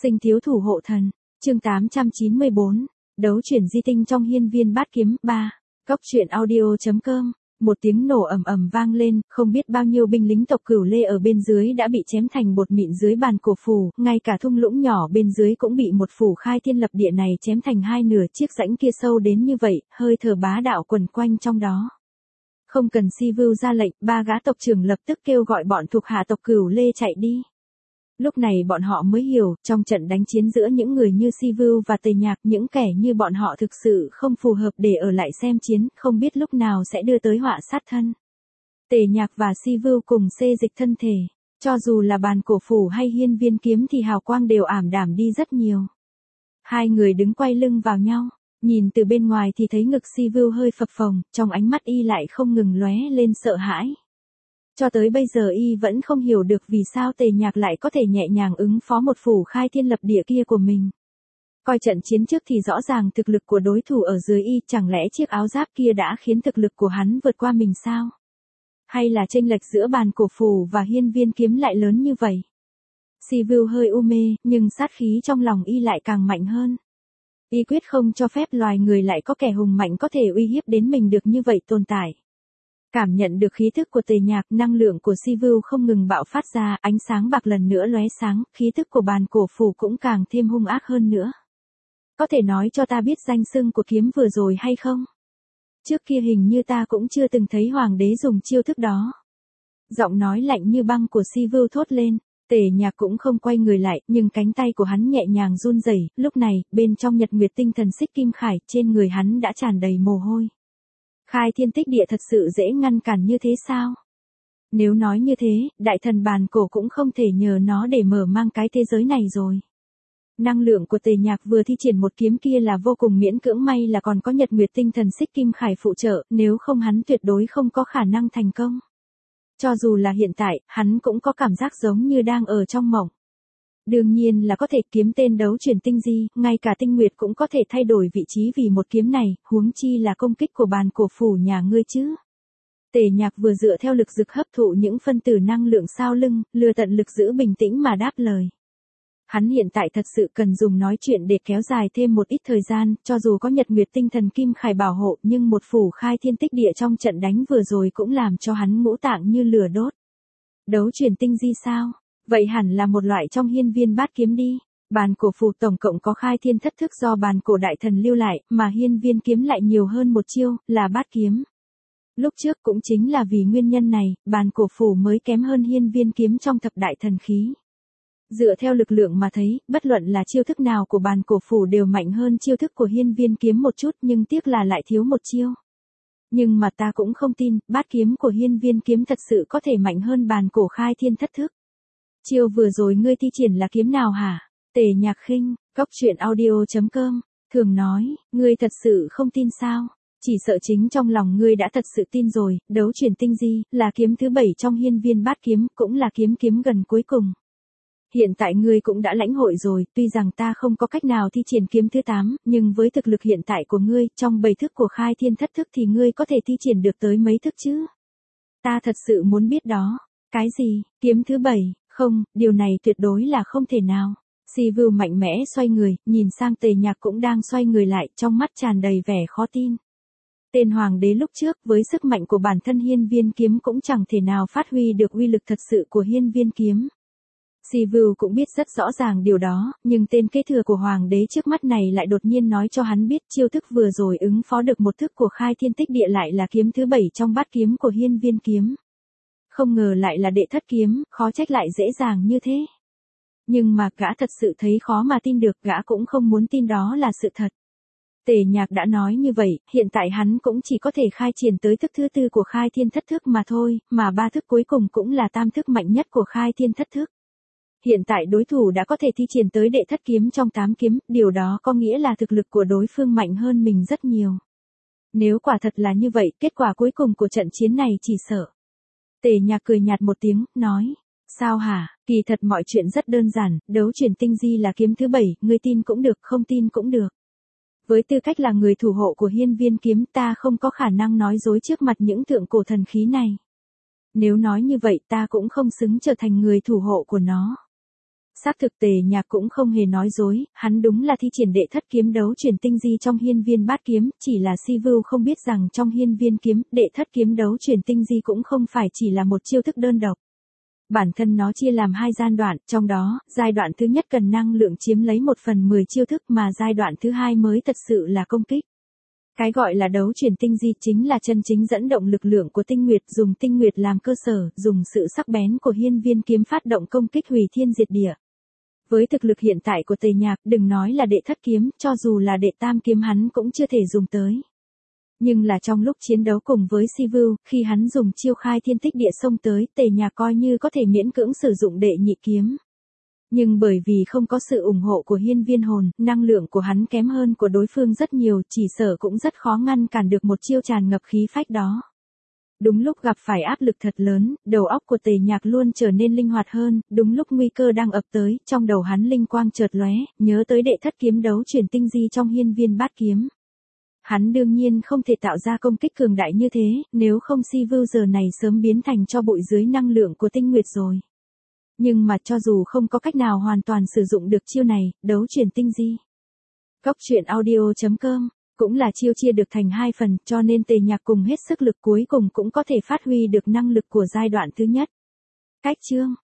Sinh thiếu thủ hộ thần, chương 894, đấu chuyển di tinh trong hiên viên bát kiếm 3, Cốc truyện audio.com. Một tiếng nổ ầm ầm vang lên, không biết bao nhiêu binh lính tộc Cửu Lê ở bên dưới đã bị chém thành bột mịn dưới bàn cổ phủ, ngay cả thung lũng nhỏ bên dưới cũng bị một phủ khai thiên lập địa này chém thành hai nửa. Chiếc rãnh kia sâu đến như vậy, hơi thở bá đạo quần quanh trong đó. Không cần Si Vưu ra lệnh, ba gã tộc trưởng lập tức kêu gọi bọn thuộc hạ tộc Cửu Lê chạy đi. Lúc này bọn họ mới hiểu, trong trận đánh chiến giữa những người như Si Vưu và Tề Nhạc, những kẻ như bọn họ thực sự không phù hợp để ở lại xem chiến, không biết lúc nào sẽ đưa tới họa sát thân. Tề Nhạc và Si Vưu cùng xê dịch thân thể, cho dù là bàn cổ phủ hay hiên viên kiếm thì hào quang đều ảm đạm đi rất nhiều. Hai người đứng quay lưng vào nhau, nhìn từ bên ngoài thì thấy ngực Si Vưu hơi phập phồng, trong ánh mắt y lại không ngừng lóe lên sợ hãi. Cho tới bây giờ y vẫn không hiểu được vì sao Tề Nhạc lại có thể nhẹ nhàng ứng phó một phủ khai thiên lập địa kia của mình. Coi trận chiến trước thì rõ ràng thực lực của đối thủ ở dưới y, chẳng lẽ chiếc áo giáp kia đã khiến thực lực của hắn vượt qua mình sao? Hay là chênh lệch giữa bàn cổ phủ và hiên viên kiếm lại lớn như vậy? Si Vưu hơi u mê, nhưng sát khí trong lòng y lại càng mạnh hơn. Y quyết không cho phép loài người lại có kẻ hùng mạnh có thể uy hiếp đến mình được như vậy tồn tại. Cảm nhận được khí thức của Tề Nhạc, năng lượng của Si Vưu không ngừng bạo phát ra, ánh sáng bạc lần nữa lóe sáng, khí thức của bàn cổ phủ cũng càng thêm hung ác hơn nữa. Có thể nói cho ta biết danh xưng của kiếm vừa rồi hay không? Trước kia hình như ta cũng chưa từng thấy hoàng đế dùng chiêu thức đó. Giọng nói lạnh như băng của Si Vưu thốt lên. Tề Nhạc cũng không quay người lại, nhưng cánh tay của hắn nhẹ nhàng run rẩy. Lúc này, bên trong nhật nguyệt tinh thần xích kim khải, trên người hắn đã tràn đầy mồ hôi. Khai thiên tích địa thật sự dễ ngăn cản như thế sao? Nếu nói như thế, đại thần bàn cổ cũng không thể nhờ nó để mở mang cái thế giới này rồi. Năng lượng của Tề Nhạc vừa thi triển một kiếm kia là vô cùng miễn cưỡng, may là còn có nhật nguyệt tinh thần xích kim khải phụ trợ, nếu không hắn tuyệt đối không có khả năng thành công. Cho dù là hiện tại, hắn cũng có cảm giác giống như đang ở trong mộng. Đương nhiên là có thể, kiếm tên đấu chuyển tinh di, ngay cả tinh nguyệt cũng có thể thay đổi vị trí vì một kiếm này, huống chi là công kích của bàn cổ phủ nhà ngươi chứ. Tề Nhạc vừa dựa theo lực dực hấp thụ những phân tử năng lượng sau lưng, lừa tận lực giữ bình tĩnh mà đáp lời. Hắn hiện tại thật sự cần dùng nói chuyện để kéo dài thêm một ít thời gian, cho dù có nhật nguyệt tinh thần kim khải bảo hộ, nhưng một phủ khai thiên tích địa trong trận đánh vừa rồi cũng làm cho hắn ngũ tạng như lửa đốt. Đấu chuyển tinh di sao? Vậy hẳn là một loại trong hiên viên bát kiếm đi. Bàn cổ phù tổng cộng có khai thiên thất thức do bàn cổ đại thần lưu lại, mà hiên viên kiếm lại nhiều hơn một chiêu, là bát kiếm. Lúc trước cũng chính là vì nguyên nhân này, bàn cổ phù mới kém hơn hiên viên kiếm trong thập đại thần khí. Dựa theo lực lượng mà thấy, bất luận là chiêu thức nào của bàn cổ phù đều mạnh hơn chiêu thức của hiên viên kiếm một chút, nhưng tiếc là lại thiếu một chiêu. Nhưng mà ta cũng không tin, bát kiếm của hiên viên kiếm thật sự có thể mạnh hơn bàn cổ khai thiên thất thức. Chiêu vừa rồi ngươi thi triển là kiếm nào hả? Tề Nhạc khinh, Cốc truyện audio.com, thường nói, ngươi thật sự không tin sao? Chỉ sợ chính trong lòng ngươi đã thật sự tin rồi, đấu chuyển tinh di, là kiếm thứ 7 trong hiên viên bát kiếm, cũng là kiếm gần cuối cùng. Hiện tại ngươi cũng đã lãnh hội rồi, tuy rằng ta không có cách nào thi triển kiếm thứ 8, nhưng với thực lực hiện tại của ngươi, trong 7 thức của khai thiên thất thức thì ngươi có thể thi triển được tới mấy thức chứ? Ta thật sự muốn biết đó. Cái gì, kiếm thứ 7? Không, điều này tuyệt đối là không thể nào. Si Vưu mạnh mẽ xoay người, nhìn sang Tề Nhạc cũng đang xoay người lại, trong mắt tràn đầy vẻ khó tin. Tên hoàng đế lúc trước với sức mạnh của bản thân hiên viên kiếm cũng chẳng thể nào phát huy được uy lực thật sự của hiên viên kiếm. Si Vưu cũng biết rất rõ ràng điều đó, nhưng tên kế thừa của hoàng đế trước mắt này lại đột nhiên nói cho hắn biết chiêu thức vừa rồi ứng phó được một thức của khai thiên tích địa lại là kiếm thứ 7 trong bát kiếm của hiên viên kiếm. Không ngờ lại là đệ thất kiếm, khó trách lại dễ dàng như thế. Nhưng mà gã thật sự thấy khó mà tin được, gã cũng không muốn tin đó là sự thật. Tề Nhạc đã nói như vậy, hiện tại hắn cũng chỉ có thể khai triển tới thức thứ 4 của khai thiên thất thức mà thôi, mà 3 thức cuối cùng cũng là tam thức mạnh nhất của khai thiên thất thức. Hiện tại đối thủ đã có thể thi triển tới đệ thất kiếm trong 8 kiếm, điều đó có nghĩa là thực lực của đối phương mạnh hơn mình rất nhiều. Nếu quả thật là như vậy, kết quả cuối cùng của trận chiến này chỉ sợ. Tề Nhạc cười nhạt một tiếng, nói, sao hả, kỳ thật mọi chuyện rất đơn giản, đấu chuyển tinh di là kiếm thứ 7, ngươi tin cũng được, không tin cũng được. Với tư cách là người thủ hộ của hiên viên kiếm, ta không có khả năng nói dối trước mặt những thượng cổ thần khí này. Nếu nói như vậy ta cũng không xứng trở thành người thủ hộ của nó. Xác thực Tề Nhạc cũng không hề nói dối, hắn đúng là thi triển đệ thất kiếm đấu chuyển tinh di trong hiên viên bát kiếm, chỉ là Si Vưu không biết rằng trong hiên viên kiếm, đệ thất kiếm đấu chuyển tinh di cũng không phải chỉ là một chiêu thức đơn độc. Bản thân nó chia làm hai giai đoạn, trong đó, giai đoạn thứ nhất cần năng lượng chiếm lấy 1/10 chiêu thức mà giai đoạn thứ hai mới thật sự là công kích. Cái gọi là đấu chuyển tinh di chính là chân chính dẫn động lực lượng của tinh nguyệt, dùng tinh nguyệt làm cơ sở, dùng sự sắc bén của hiên viên kiếm phát động công kích hủy thiên diệt địa. Với thực lực hiện tại của Tề Nhạc, đừng nói là đệ thất kiếm, cho dù là đệ tam kiếm hắn cũng chưa thể dùng tới. Nhưng là trong lúc chiến đấu cùng với Si Vưu, khi hắn dùng chiêu khai thiên tích địa xông tới, Tề Nhạc coi như có thể miễn cưỡng sử dụng đệ nhị kiếm. Nhưng bởi vì không có sự ủng hộ của hiên viên hồn, năng lượng của hắn kém hơn của đối phương rất nhiều, chỉ sợ cũng rất khó ngăn cản được một chiêu tràn ngập khí phách đó. Đúng lúc gặp phải áp lực thật lớn, đầu óc của Tề Nhạc luôn trở nên linh hoạt hơn, đúng lúc nguy cơ đang ập tới, trong đầu hắn linh quang chợt lóe, nhớ tới đệ thất kiếm đấu chuyển tinh di trong hiên viên bát kiếm. Hắn đương nhiên không thể tạo ra công kích cường đại như thế, nếu không Si Vưu giờ này sớm biến thành tro bụi dưới năng lượng của tinh nguyệt rồi. Nhưng mà cho dù không có cách nào hoàn toàn sử dụng được chiêu này, đấu chuyển tinh di. Góc truyện audio.com cũng là chiêu chia được thành hai phần, cho nên Tề Nhạc cùng hết sức lực cuối cùng cũng có thể phát huy được năng lực của giai đoạn thứ nhất. Cách chương